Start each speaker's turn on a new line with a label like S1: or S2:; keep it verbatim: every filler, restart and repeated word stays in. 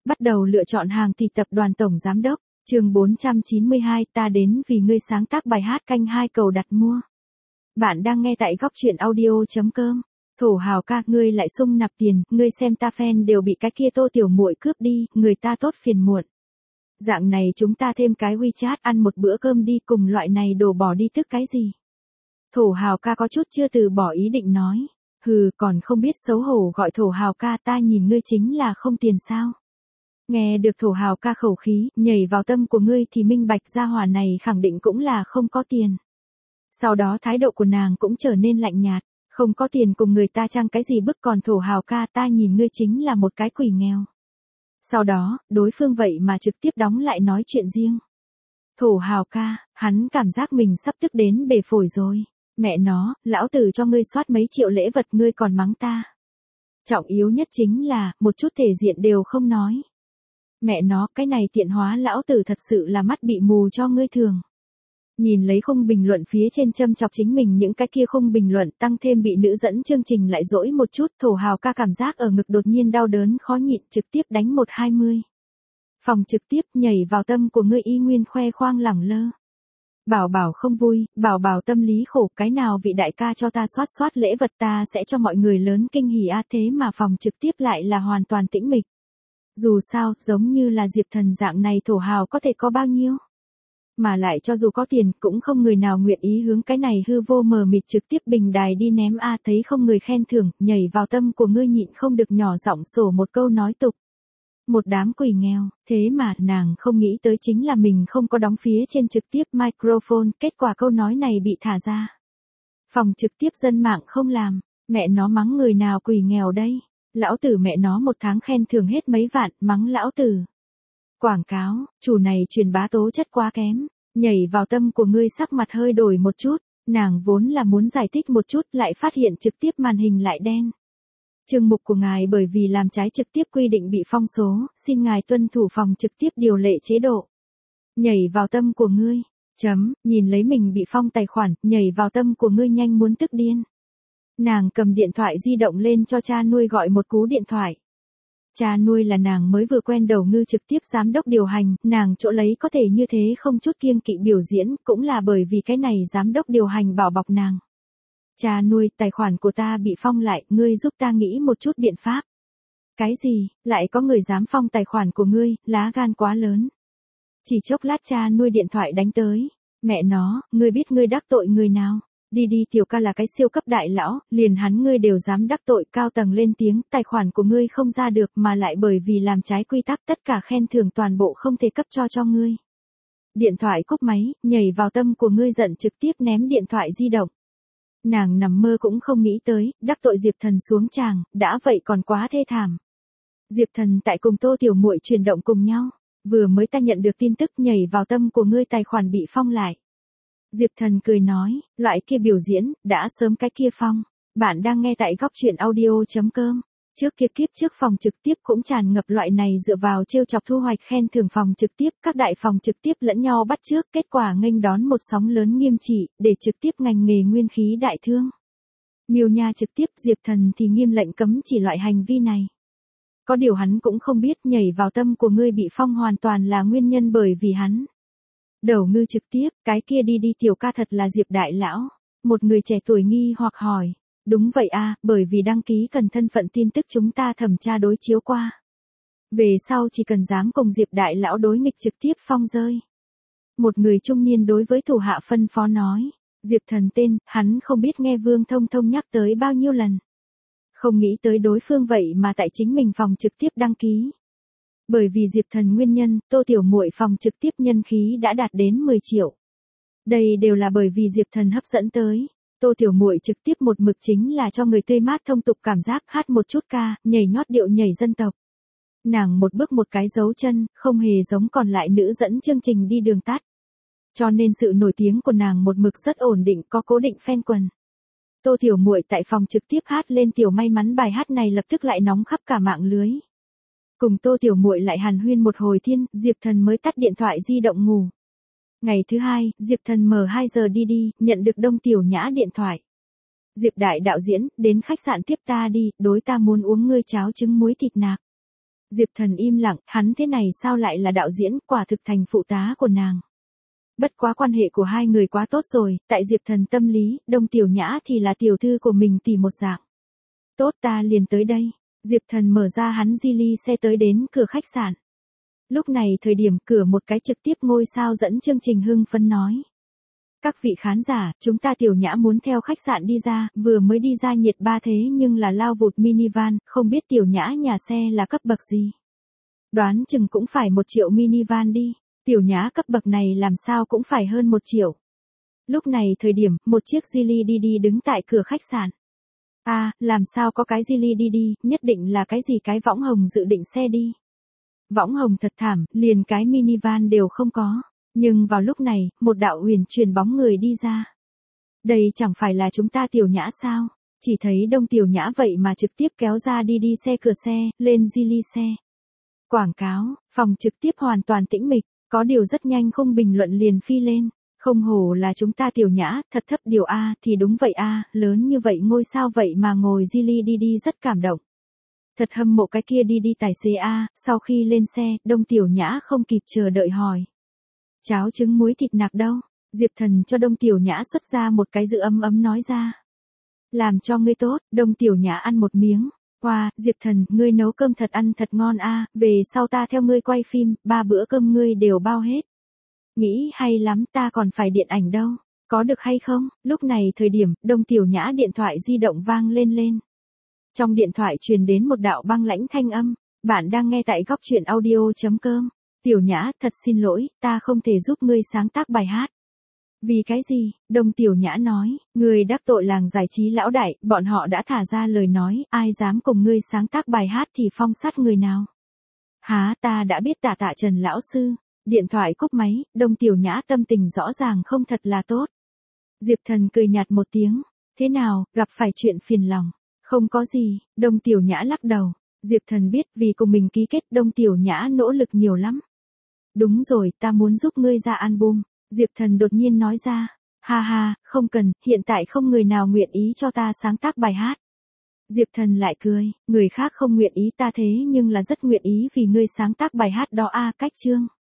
S1: Bắt đầu lựa chọn hàng thì tập đoàn tổng giám đốc, chương bốn trăm chín mươi hai, ta đến vì ngươi sáng tác bài hát canh hai cầu đặt mua. Bạn đang nghe tại góc truyện audio chấm com. Thổ hào ca, ngươi lại sung nạp tiền, ngươi xem ta fan đều bị cái kia Tô tiểu muội cướp đi, người ta tốt phiền muộn. Dạng này chúng ta thêm cái WeChat ăn một bữa cơm đi, cùng loại này đổ bỏ đi tức cái gì. Thổ hào ca có chút chưa từ bỏ ý định nói. Hừ, còn không biết xấu hổ gọi thổ hào ca, ta nhìn ngươi chính là không tiền sao. Nghe được thổ hào ca khẩu khí, nhảy vào tâm của ngươi thì minh bạch gia hỏa này khẳng định cũng là không có tiền. Sau đó thái độ của nàng cũng trở nên lạnh nhạt, không có tiền cùng người ta trang cái gì bức, còn thổ hào ca, ta nhìn ngươi chính là một cái quỷ nghèo. Sau đó, đối phương vậy mà trực tiếp đóng lại nói chuyện riêng. Thổ hào ca, hắn cảm giác mình sắp tức đến bể phổi rồi. Mẹ nó, lão tử cho ngươi soát mấy triệu lễ vật ngươi còn mắng ta. Trọng yếu nhất chính là, một chút thể diện đều không nói. Mẹ nó, cái này tiện hóa lão tử thật sự là mắt bị mù cho ngươi thường. Nhìn lấy khung bình luận phía trên châm chọc chính mình những cái kia khung bình luận, tăng thêm bị nữ dẫn chương trình lại dỗi một chút, thổ hào ca cảm giác ở ngực đột nhiên đau đớn khó nhịn, trực tiếp đánh một hai mươi. Phòng trực tiếp nhảy vào tâm của ngươi y nguyên khoe khoang lẳng lơ. Bảo bảo không vui, bảo bảo tâm lý khổ, cái nào vị đại ca cho ta soát soát lễ vật ta sẽ cho mọi người lớn kinh hỉ a, thế mà phòng trực tiếp lại là hoàn toàn tĩnh mịch. Dù sao, giống như là Diệp Thần dạng này thổ hào có thể có bao nhiêu. Mà lại cho dù có tiền, cũng không người nào nguyện ý hướng cái này hư vô mờ mịt trực tiếp bình đài đi ném a, thấy không người khen thưởng, nhảy vào tâm của ngươi nhịn không được nhỏ giọng sổ một câu nói tục. Một đám quỷ nghèo, thế mà nàng không nghĩ tới chính là mình không có đóng phía trên trực tiếp microphone, kết quả câu nói này bị thả ra. Phòng trực tiếp dân mạng không làm, mẹ nó mắng người nào quỷ nghèo đây, lão tử mẹ nó một tháng khen thưởng hết mấy vạn, mắng lão tử. Quảng cáo, chủ này truyền bá tố chất quá kém, nhảy vào tâm của ngươi sắc mặt hơi đổi một chút, nàng vốn là muốn giải thích một chút lại phát hiện trực tiếp màn hình lại đen. Chương mục của ngài bởi vì làm trái trực tiếp quy định bị phong số, xin ngài tuân thủ phòng trực tiếp điều lệ chế độ. Nhảy vào tâm của ngươi, chấm, nhìn lấy mình bị phong tài khoản, nhảy vào tâm của ngươi nhanh muốn tức điên. Nàng cầm điện thoại di động lên cho cha nuôi gọi một cú điện thoại. Cha nuôi là nàng mới vừa quen đầu ngư trực tiếp giám đốc điều hành, nàng chỗ lấy có thể như thế không chút kiêng kỵ biểu diễn, cũng là bởi vì cái này giám đốc điều hành bảo bọc nàng. Cha nuôi, tài khoản của ta bị phong lại, ngươi giúp ta nghĩ một chút biện pháp. Cái gì, lại có người dám phong tài khoản của ngươi, lá gan quá lớn. Chỉ chốc lát cha nuôi điện thoại đánh tới. Mẹ nó, ngươi biết ngươi đắc tội người nào? Đi đi, tiểu ca là cái siêu cấp đại lão, liền hắn ngươi đều dám đắc tội, cao tầng lên tiếng, tài khoản của ngươi không ra được mà lại bởi vì làm trái quy tắc tất cả khen thưởng toàn bộ không thể cấp cho cho ngươi. Điện thoại cúp máy, nhảy vào tâm của ngươi giận trực tiếp ném điện thoại di động. Nàng nằm mơ cũng không nghĩ tới, đắc tội Diệp Thần xuống tràng, đã vậy còn quá thê thảm. Diệp Thần tại cùng Tô tiểu muội chuyển động cùng nhau, vừa mới ta nhận được tin tức nhảy vào tâm của ngươi tài khoản bị phong lại. Diệp Thần cười nói, loại kia biểu diễn, đã sớm cái kia phong. Bạn đang nghe tại góc truyện audio chấm com. Trước kia kiếp trước phòng trực tiếp cũng tràn ngập loại này dựa vào trêu chọc thu hoạch khen thưởng phòng trực tiếp, các đại phòng trực tiếp lẫn nhau bắt chước, kết quả nghênh đón một sóng lớn nghiêm trị, để trực tiếp ngành nghề nguyên khí đại thương. Miêu Nha trực tiếp, Diệp Thần thì nghiêm lệnh cấm chỉ loại hành vi này. Có điều hắn cũng không biết nhảy vào tâm của ngươi bị phong hoàn toàn là nguyên nhân bởi vì hắn. Đầu ngư trực tiếp, cái kia đi đi tiểu ca thật là Diệp đại lão. Một người trẻ tuổi nghi hoặc hỏi. Đúng vậy a, bởi vì đăng ký cần thân phận tin tức chúng ta thẩm tra đối chiếu qua. Về sau chỉ cần dám cùng Diệp đại lão đối nghịch trực tiếp phong rơi. Một người trung niên đối với thủ hạ phân phó nói. Diệp Thần tên, hắn không biết nghe Vương Thông Thông nhắc tới bao nhiêu lần. Không nghĩ tới đối phương vậy mà tại chính mình phòng trực tiếp đăng ký. Bởi vì Diệp Thần nguyên nhân, Tô tiểu muội phòng trực tiếp nhân khí đã đạt đến mười triệu. Đây đều là bởi vì Diệp Thần hấp dẫn tới. Tô tiểu muội trực tiếp một mực chính là cho người tươi mát thông tục cảm giác, hát một chút ca, nhảy nhót điệu nhảy dân tộc. Nàng một bước một cái dấu chân, không hề giống còn lại nữ dẫn chương trình đi đường tắt. Cho nên sự nổi tiếng của nàng một mực rất ổn định, có cố định fan quần. Tô tiểu muội tại phòng trực tiếp hát lên tiểu may mắn, bài hát này lập tức lại nóng khắp cả mạng lưới. Cùng Tô tiểu muội lại hàn huyên một hồi thiên, Diệp Thần mới tắt điện thoại di động ngủ. Ngày thứ hai, Diệp Thần mở hai giờ đi đi, nhận được Đông Tiểu Nhã điện thoại. Diệp đại đạo diễn, đến khách sạn tiếp ta đi, đối ta muốn uống ngươi cháo trứng muối thịt nạc. Diệp Thần im lặng, hắn thế này sao lại là đạo diễn, quả thực thành phụ tá của nàng. Bất quá quan hệ của hai người quá tốt rồi, tại Diệp Thần tâm lý, Đông Tiểu Nhã thì là tiểu thư của mình tỷ một dạng. Tốt, ta liền tới đây. Diệp Thần mở ra hắn Geely xe tới đến cửa khách sạn. Lúc này thời điểm cửa một cái trực tiếp ngôi sao dẫn chương trình hưng phấn nói. Các vị khán giả, chúng ta Tiểu Nhã muốn theo khách sạn đi ra, vừa mới đi ra nhiệt ba thế nhưng là lao vụt minivan, không biết Tiểu Nhã nhà xe là cấp bậc gì. Đoán chừng cũng phải một triệu minivan đi, Tiểu Nhã cấp bậc này làm sao cũng phải hơn một triệu. Lúc này thời điểm, một chiếc Geely đi đi đứng tại cửa khách sạn. À, làm sao có cái Geely đi đi, nhất định là cái gì cái võng hồng dự định xe đi. Võng hồng thật thảm, liền cái minivan đều không có. Nhưng vào lúc này, một đạo huyền truyền bóng người đi ra. Đây chẳng phải là chúng ta Tiểu Nhã sao? Chỉ thấy Đông Tiểu Nhã vậy mà trực tiếp kéo ra đi đi xe cửa xe, lên Geely xe. Quảng cáo, phòng trực tiếp hoàn toàn tĩnh mịch, có điều rất nhanh khung bình luận liền phi lên. Không hổ là chúng ta Tiểu Nhã, thật thấp điều A, thì đúng vậy A, lớn như vậy ngôi sao vậy mà ngồi Geely đi đi rất cảm động. Thật hâm mộ cái kia đi đi tài xế A, sau khi lên xe, Đông Tiểu Nhã không kịp chờ đợi hỏi. Cháo trứng muối thịt nạc đâu? Diệp Thần cho Đông Tiểu Nhã xuất ra một cái dự ấm ấm nói ra. Làm cho ngươi tốt, Đông Tiểu Nhã ăn một miếng. Wow, Diệp Thần, ngươi nấu cơm thật ăn thật ngon a, về sau ta theo ngươi quay phim, ba bữa cơm ngươi đều bao hết. Nghĩ hay lắm, ta còn phải điện ảnh đâu. Có được hay không? Lúc này thời điểm, Đông Tiểu Nhã điện thoại di động vang lên lên. Trong điện thoại truyền đến một đạo băng lãnh thanh âm. Bạn đang nghe tại góc truyện audio chấm com. Tiểu Nhã, thật xin lỗi, ta không thể giúp ngươi sáng tác bài hát. Vì cái gì? Đông Tiểu Nhã nói, ngươi đắc tội làng giải trí lão đại, bọn họ đã thả ra lời nói, ai dám cùng ngươi sáng tác bài hát thì phong sát người nào. Há, ta đã biết tạ tạ Trần lão sư. Điện thoại cúp máy, Đông Tiểu Nhã tâm tình rõ ràng không thật là tốt. Diệp Thần cười nhạt một tiếng, thế nào, gặp phải chuyện phiền lòng. Không có gì, Đông Tiểu Nhã lắc đầu. Diệp Thần biết vì cùng mình ký kết Đông Tiểu Nhã nỗ lực nhiều lắm. Đúng rồi, ta muốn giúp ngươi ra album. Diệp Thần đột nhiên nói ra. Ha ha, không cần, hiện tại không người nào nguyện ý cho ta sáng tác bài hát. Diệp Thần lại cười, người khác không nguyện ý ta thế nhưng là rất nguyện ý vì ngươi sáng tác bài hát đó a. Cách chương.